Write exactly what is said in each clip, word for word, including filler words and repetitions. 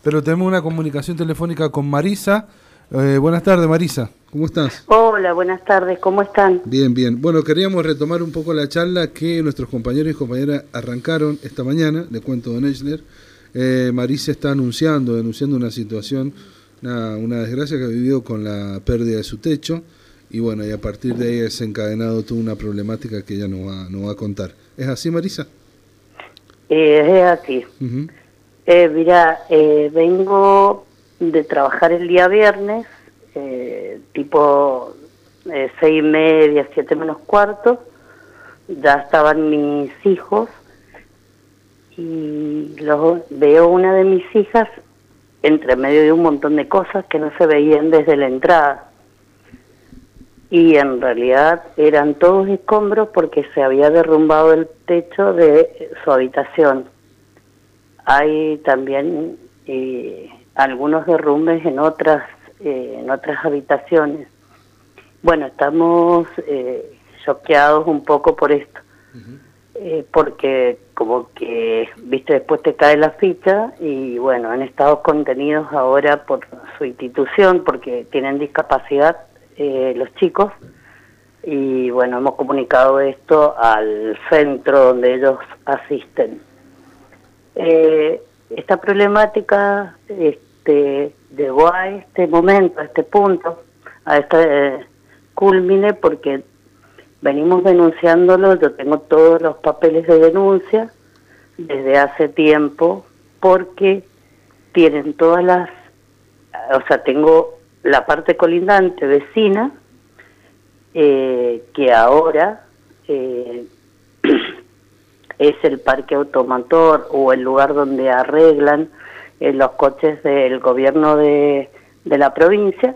pero tenemos una comunicación telefónica con Marisa. Eh, buenas tardes, Marisa. ¿Cómo estás? Hola, buenas tardes. ¿Cómo están? Bien, bien. Bueno, queríamos retomar un poco la charla que nuestros compañeros y compañeras arrancaron esta mañana. Le cuento, don Echler. Eh, Marisa está anunciando, denunciando una situación, una, una desgracia que ha vivido con la pérdida de su techo. Y bueno, y a partir de ahí ha desencadenado toda una problemática que ella nos va, nos va a contar. ¿Es así, Marisa? Eh, es así. Uh-huh. Eh, mira, eh, vengo de trabajar el día viernes, eh, tipo eh, seis y media, siete menos cuarto. Ya estaban mis hijos y los, veo una de mis hijas entre medio de un montón de cosas que no se veían desde la entrada. Y en realidad eran todos escombros porque se había derrumbado el techo de su habitación. Hay también eh, algunos derrumbes en otras eh, en otras habitaciones. Bueno, estamos eh, choqueados un poco por esto, uh-huh. eh, porque como que, viste, después te cae la ficha y bueno, han estado contenidos ahora por su institución porque tienen discapacidad eh, los chicos. Y bueno, hemos comunicado esto al centro donde ellos asisten. Eh, esta problemática este, llegó a este momento, a este punto, a este eh, culmine, porque venimos denunciándolo. Yo tengo todos los papeles de denuncia desde hace tiempo, porque tienen todas las, o sea, tengo la parte colindante, vecina, Eh, que ahora eh, es el parque automotor o el lugar donde arreglan eh, los coches del gobierno de, de la provincia,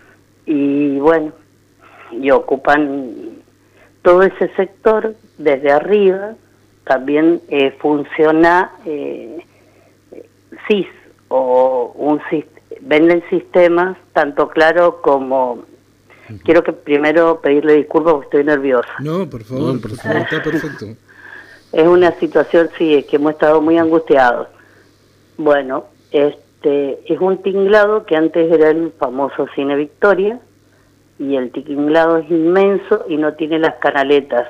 y bueno, y ocupan todo ese sector desde arriba. También eh, funciona eh, S I S o un venden sistemas tanto claro como... Quiero que primero pedirle disculpas porque estoy nerviosa. No, por favor, no, por favor, está perfecto. Es una situación, sí, es que hemos estado muy angustiados. Bueno, este es un tinglado que antes era el famoso Cine Victoria, y el tinglado es inmenso y no tiene las canaletas.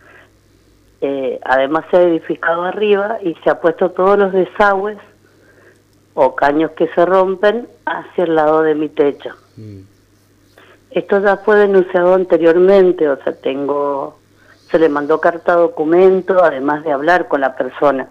Eh, además se ha edificado arriba y se ha puesto todos los desagües o caños que se rompen hacia el lado de mi techo. Mm. Esto ya fue denunciado anteriormente, o sea, tengo, se le mandó carta documento, además de hablar con la persona.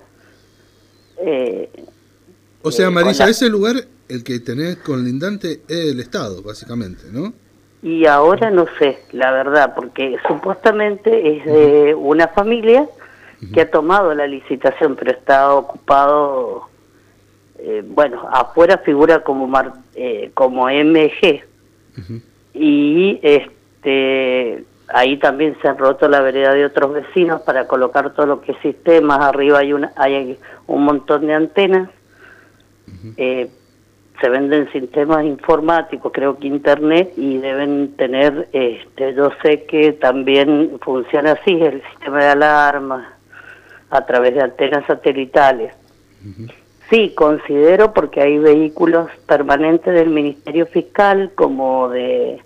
Eh, o sea, eh, Marisa, la... ese lugar, el que tenés colindante, es el Estado, básicamente, ¿no? Y ahora no sé, la verdad, porque supuestamente es de uh-huh. una familia uh-huh. que ha tomado la licitación, pero está ocupado, eh, bueno, afuera figura como, mar, eh, como M G. Uh-huh. Y este ahí también se han roto la vereda de otros vecinos para colocar todo lo que es sistemas. Arriba hay una hay un montón de antenas. Uh-huh. eh, se venden sistemas informáticos, creo que internet, y deben tener, este yo sé que también funciona así el sistema de alarmas a través de antenas satelitales. Uh-huh. Sí, considero, porque hay vehículos permanentes del Ministerio Fiscal, como de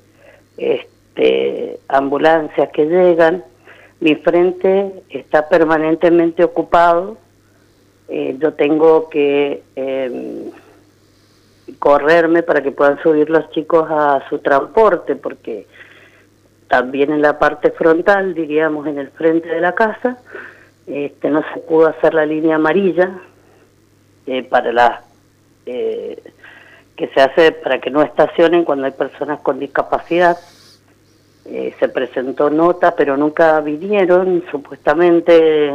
este, ambulancias que llegan. Mi frente está permanentemente ocupado. Eh, yo tengo que eh, correrme para que puedan subir los chicos a su transporte, porque también en la parte frontal, diríamos en el frente de la casa, este, no se pudo hacer la línea amarilla, Eh, para la eh, que se hace para que no estacionen cuando hay personas con discapacidad. Eh, se presentó nota, pero nunca vinieron. Supuestamente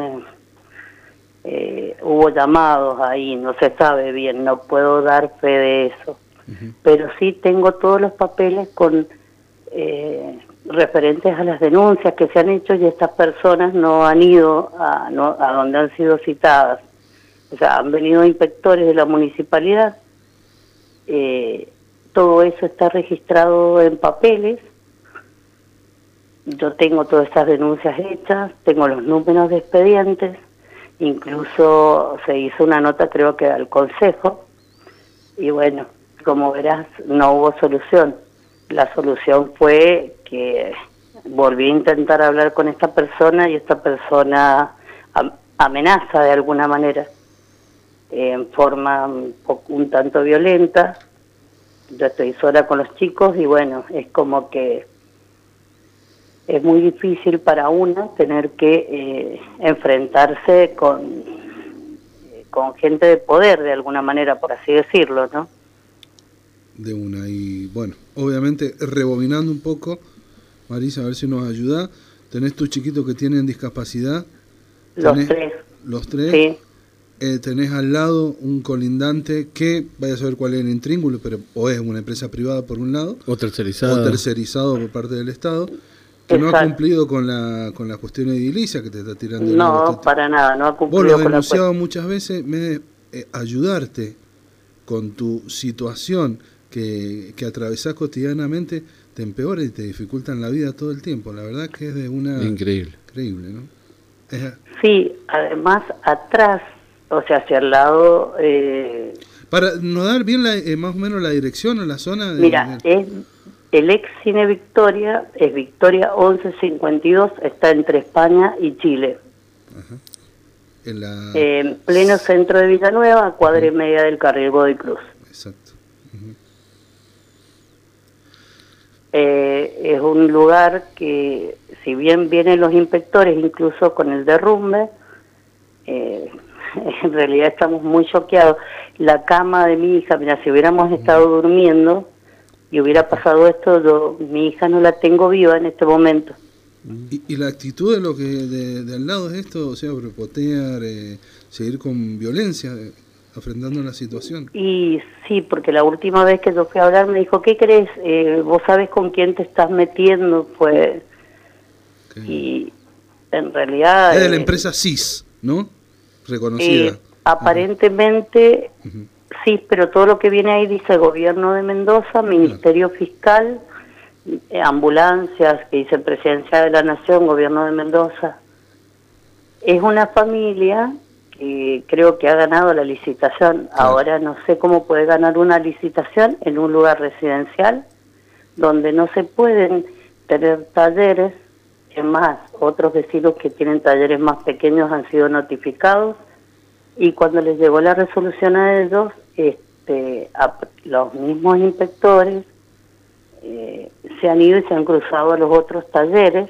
eh, hubo llamados ahí, no se sabe bien, no puedo dar fe de eso. Uh-huh. Pero sí tengo todos los papeles con eh, referentes a las denuncias que se han hecho, y estas personas no han ido a, no, a donde han sido citadas. O sea, han venido inspectores de la municipalidad, eh, todo eso está registrado en papeles. Yo tengo todas estas denuncias hechas, tengo los números de expedientes, incluso se hizo una nota, creo que al consejo, y bueno, como verás, no hubo solución. La solución fue que volví a intentar hablar con esta persona y esta persona amenaza de alguna manera, en forma un, poco, un tanto violenta. Yo estoy sola con los chicos y bueno, es como que es muy difícil para una tener que eh, enfrentarse con, eh, con gente de poder, de alguna manera, por así decirlo, ¿no? De una. Y bueno, obviamente, rebobinando un poco, Marisa, a ver si nos ayuda. ¿Tenés tus chiquitos que tienen discapacidad? Los tres. Los tres. Sí. Eh, tenés al lado un colindante que, vaya a saber cuál es el intríngulo, pero o es una empresa privada por un lado, o tercerizado, o tercerizado por parte del Estado, que Exacto. no ha cumplido con la con la cuestión edilicia que te está tirando. No, el para nada, no ha cumplido. Vos lo has con denunciado la muchas veces, me, eh, ayudarte con tu situación que, que atravesás cotidianamente, te empeora y te dificultan la vida todo el tiempo. La verdad que es de una... Increíble. Increíble, ¿no? Es... Sí, además atrás, o sea, hacia el lado... Eh... Para no dar bien la, eh, más o menos la dirección o la zona... De, Mira, de... es el ex Cine Victoria, es Victoria once cincuenta y dos, está entre España y Chile. Ajá. En, la... eh, en pleno centro de Villanueva, a cuadra y media del carril Godoy Cruz. Exacto. Uh-huh. eh, es un lugar que, si bien vienen los inspectores, incluso con el derrumbe, eh, en realidad estamos muy choqueados. La cama de mi hija, mira, si hubiéramos estado durmiendo y hubiera pasado esto, yo, mi hija no la tengo viva en este momento. Y, y la actitud de lo que de, de al lado es esto, o sea, prepotear, eh, seguir con violencia, eh, afrontando la situación. Y sí, porque la última vez que yo fui a hablar me dijo, ¿qué crees? Eh, vos sabés con quién te estás metiendo, pues. Okay. Y en realidad... Es de la eh, empresa C I S, ¿no? Reconocida. Eh, aparentemente, uh-huh. sí, pero todo lo que viene ahí dice Gobierno de Mendoza, Ministerio uh-huh. Fiscal, eh, ambulancias, que dice Presidencia de la Nación, Gobierno de Mendoza. Es una familia que creo que ha ganado la licitación. Claro. Ahora no sé cómo puede ganar una licitación en un lugar residencial donde no se pueden tener talleres. Es más, otros vecinos que tienen talleres más pequeños han sido notificados, y cuando les llegó la resolución a ellos, este, a los mismos inspectores eh, se han ido y se han cruzado a los otros talleres,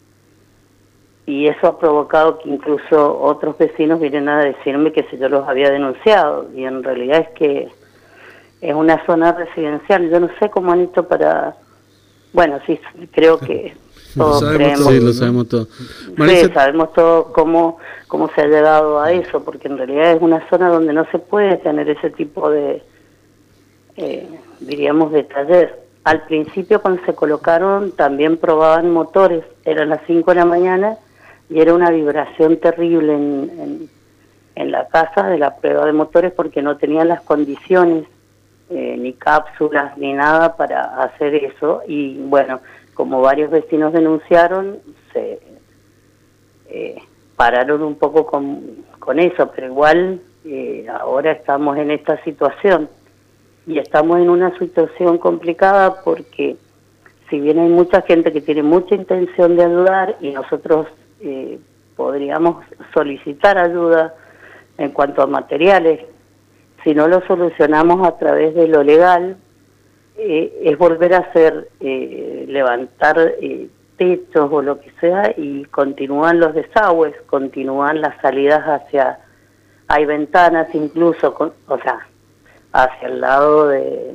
y eso ha provocado que incluso otros vecinos vienen a decirme que si yo los había denunciado, y en realidad es que es una zona residencial. Yo no sé cómo han hecho para... Bueno, sí, creo que... Todos lo creemos, todo, sí, lo ¿no? sabemos todo. Marisa... Sí, sabemos todo cómo, cómo se ha llegado a eso, porque en realidad es una zona donde no se puede tener ese tipo de, eh, diríamos, de taller. Al principio, cuando se colocaron, también probaban motores. Eran las cinco de la mañana y era una vibración terrible en, en, en la casa de la prueba de motores, porque no tenían las condiciones, eh, ni cápsulas, ni nada para hacer eso. Y bueno, como varios vecinos denunciaron, se eh, pararon un poco con, con eso, pero igual eh, ahora estamos en esta situación, y estamos en una situación complicada porque si bien hay mucha gente que tiene mucha intención de ayudar, y nosotros eh, podríamos solicitar ayuda en cuanto a materiales, si no lo solucionamos a través de lo legal, Eh, es volver a hacer, eh, levantar eh, techos o lo que sea, y continúan los desagües, continúan las salidas hacia, hay ventanas incluso, con, o sea, hacia el lado de,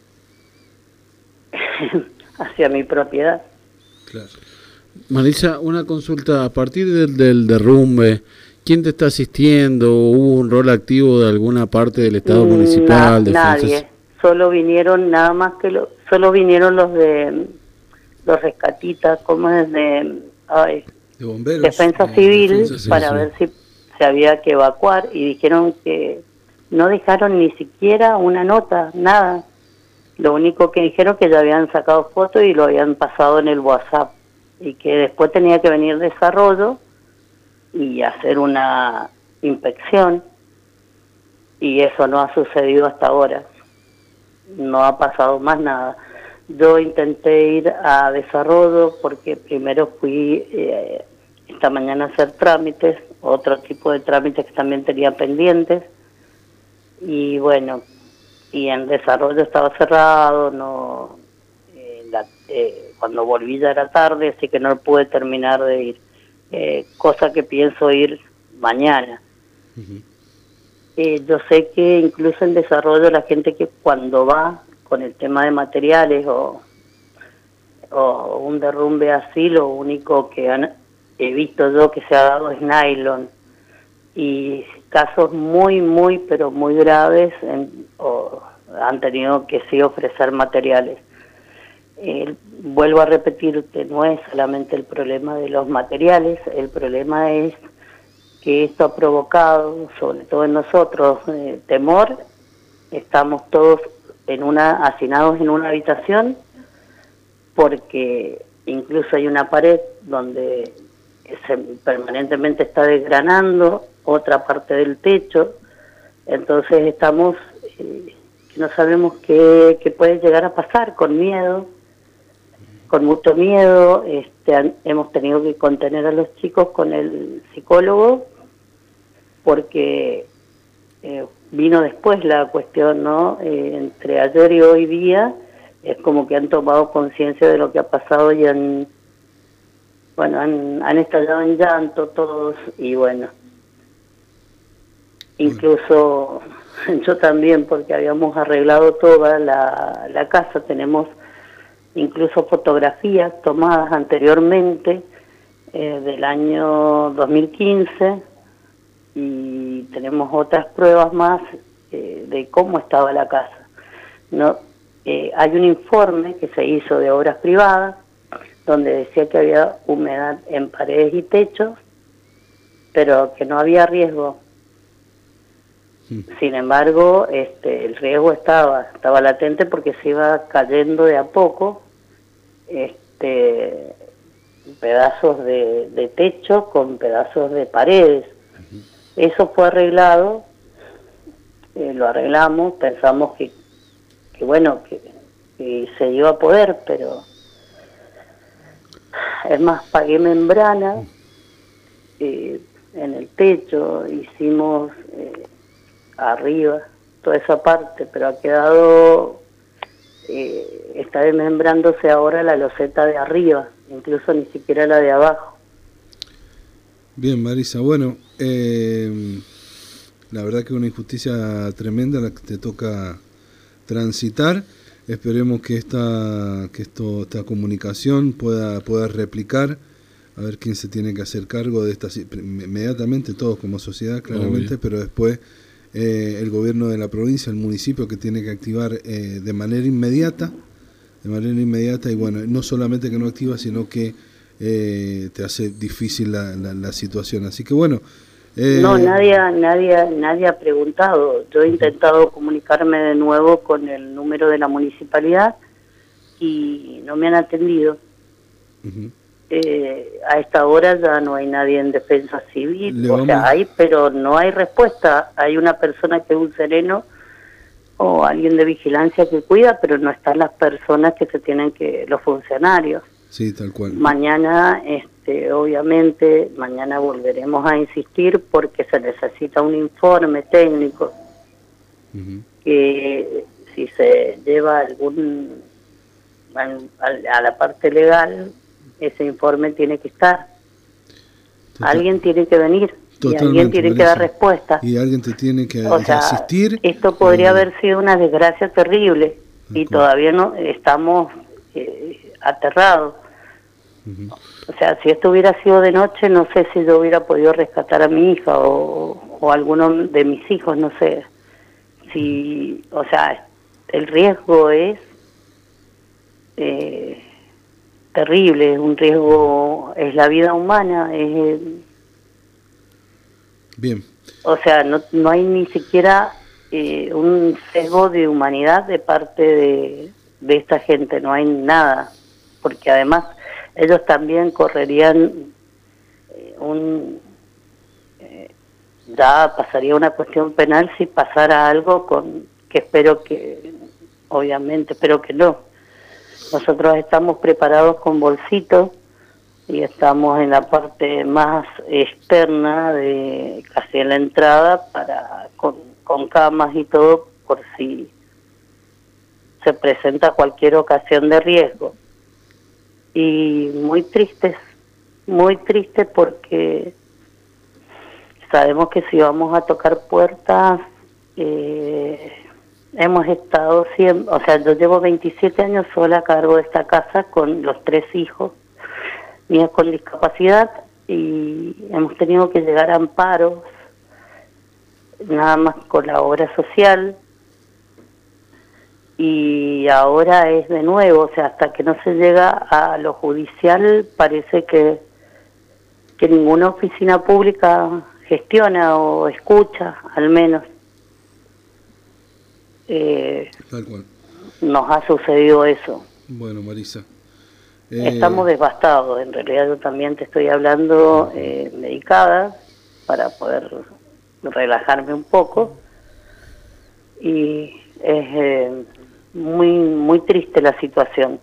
hacia mi propiedad. Claro. Marisa, una consulta, a partir del, del derrumbe, ¿quién te está asistiendo? ¿Hubo un rol activo de alguna parte del Estado municipal? Na, nadie. Solo vinieron, nada más que lo, solo vinieron los de los rescatistas, como es de, ay, de bomberos, Defensa Civil, defensa, sí, para sí. ver si se había que evacuar, y dijeron que no dejaron ni siquiera una nota, nada. Lo único que dijeron que ya habían sacado fotos y lo habían pasado en el WhatsApp, y que después tenía que venir desarrollo y hacer una inspección, y eso no ha sucedido hasta ahora. no ha pasado más nada. Yo intenté ir a desarrollo porque primero fui eh, esta mañana a hacer trámites, otro tipo de trámites que también tenía pendientes, y bueno, y en desarrollo estaba cerrado, no eh, la, eh, cuando volví ya era tarde, así que no pude terminar de ir, eh, cosa que pienso ir mañana. Uh-huh. eh, yo sé que incluso en desarrollo la gente que cuando va con el tema de materiales o, o un derrumbe así, lo único que han, he visto yo que se ha dado es nylon, y casos muy, muy, pero muy graves en, o, han tenido que sí ofrecer materiales. Eh, vuelvo a repetirte, no es solamente el problema de los materiales, el problema es que esto ha provocado, sobre todo en nosotros, eh, temor. Estamos todos en una hacinados en una habitación, porque incluso hay una pared donde se permanentemente está desgranando, otra parte del techo, entonces estamos, eh, no sabemos qué, qué puede llegar a pasar, con miedo, con mucho miedo. Este, han, hemos tenido que contener a los chicos con el psicólogo, porque eh, vino después la cuestión, ¿no? Eh, entre ayer y hoy día es como que han tomado conciencia de lo que ha pasado y han, bueno, han, han estallado en llanto todos, y bueno, incluso yo también, porque habíamos arreglado toda la, la casa, tenemos incluso fotografías tomadas anteriormente eh, del año dos mil quince, y tenemos otras pruebas más eh, de cómo estaba la casa. No, eh, hay un informe que se hizo de obras privadas donde decía que había humedad en paredes y techos, pero que no había riesgo. Sí. Sin embargo, este, el riesgo estaba, estaba latente, porque se iba cayendo de a poco este, pedazos de, de techo con pedazos de paredes. Uh-huh. Eso fue arreglado, eh, lo arreglamos, pensamos que, que bueno, que, que se iba a poder, pero es más, pagué membrana eh, en el techo, hicimos eh, arriba toda esa parte, pero ha quedado, eh, está desmembrándose ahora la loseta de arriba, incluso ni siquiera la de abajo. Bien, Marisa, bueno, eh, la verdad que es una injusticia tremenda la que te toca transitar. Esperemos que esta que esto esta comunicación pueda pueda replicar, a ver quién se tiene que hacer cargo de esta, inmediatamente todos como sociedad, claramente, Obvio. Pero después eh, el gobierno de la provincia, el municipio, que tiene que activar eh, de manera inmediata, de manera inmediata, y bueno, no solamente que no activa, sino que eh, te hace difícil la, la, la situación. Así que bueno. Eh... No, nadie, nadie, nadie ha preguntado. Yo he intentado comunicarme de nuevo con el número de la municipalidad y no me han atendido. Uh-huh. Eh, a esta hora ya no hay nadie en defensa civil, Le o vamos... sea, hay, pero no hay respuesta. Hay una persona que es un sereno o alguien de vigilancia que cuida, pero no están las personas que se tienen que, los funcionarios. Sí, tal cual. Mañana, este, obviamente, mañana volveremos a insistir porque se necesita un informe técnico. Uh-huh. Que si se lleva algún a, a la parte legal, ese informe tiene que estar. Total. Alguien tiene que venir. Totalmente, y alguien tiene Marisa. que dar respuesta. Y alguien te tiene que o sea, asistir. Esto podría eh, haber sido una desgracia terrible y todavía no estamos eh, aterrados. Uh-huh. O sea, si esto hubiera sido de noche, no sé si yo hubiera podido rescatar a mi hija o, o alguno de mis hijos, no sé. Si, o sea, el riesgo es eh, terrible, es un riesgo, es la vida humana, es... Bien. O sea, no, no hay ni siquiera eh, un sesgo de humanidad de parte de, de esta gente, no hay nada, porque además ellos también correrían eh, un... Eh, ya pasaría una cuestión penal si pasara algo con que espero que obviamente, espero que no. Nosotros estamos preparados con bolsitos y estamos en la parte más externa, de casi en la entrada, para con, con camas y todo, por si se presenta cualquier ocasión de riesgo. Y muy tristes, muy tristes porque sabemos que si vamos a tocar puertas, eh, hemos estado siempre, o sea, yo llevo veintisiete años sola a cargo de esta casa con los tres hijos míos con discapacidad, y hemos tenido que llegar a amparos, nada más con la obra social, y ahora es de nuevo, o sea, hasta que no se llega a lo judicial, parece que, que ninguna oficina pública gestiona o escucha, al menos. Eh, Tal cual. Nos ha sucedido eso. Bueno, Marisa. Eh... Estamos devastados, en realidad yo también te estoy hablando eh, medicada para poder relajarme un poco, y es eh, muy muy triste la situación.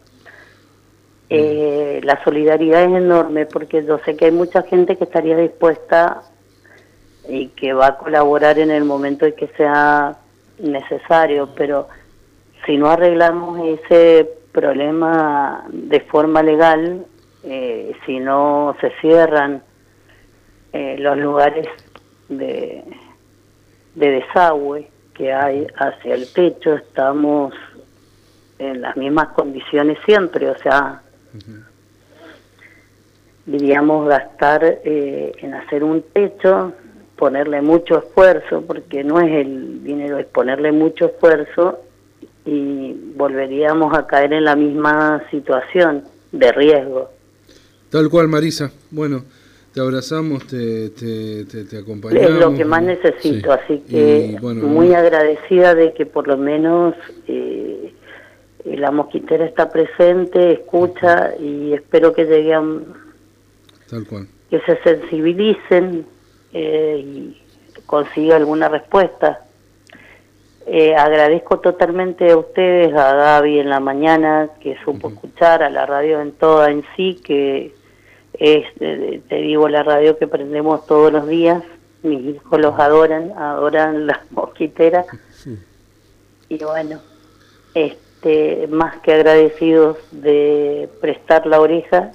Eh, la solidaridad es enorme, porque yo sé que hay mucha gente que estaría dispuesta y que va a colaborar en el momento en que sea necesario, pero si no arreglamos ese problema de forma legal, eh, si no se cierran eh, los lugares de, de desagüe que hay hacia el techo, estamos en las mismas condiciones siempre, o sea, uh-huh. diríamos gastar eh, en hacer un techo, ponerle mucho esfuerzo, porque no es el dinero, es ponerle mucho esfuerzo, y volveríamos a caer en la misma situación de riesgo. Tal cual, Marisa. Bueno, te abrazamos, te, te, te, te acompañamos. Es lo que más necesito, sí. Así que y, bueno, muy agradecida de que por lo menos eh, la mosquitera está presente, escucha, y espero que lleguen, tal cual, que se sensibilicen eh, y consiga alguna respuesta. Eh, agradezco totalmente a ustedes, a Gaby en la mañana, que supo uh-huh. escuchar, a la radio en toda en sí, que es, eh, te digo, la radio que prendemos todos los días. Mis hijos los adoran, adoran las mosquiteras. Sí. Y bueno, este, más que agradecidos de prestar la oreja,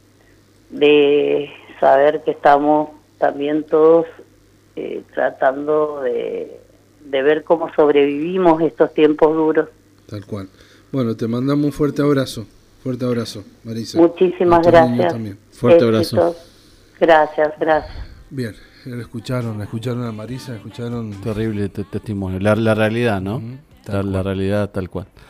de saber que estamos también todos eh, tratando de de ver cómo sobrevivimos estos tiempos duros. Tal cual. Bueno, te mandamos un fuerte abrazo, fuerte abrazo, Marisa. Muchísimas gracias. Fuerte abrazo. Gracias, gracias. Bien, la escucharon, la escucharon a Marisa, escucharon... Terrible te- testimonio, la, la realidad, ¿no? Uh-huh. la, la realidad tal cual.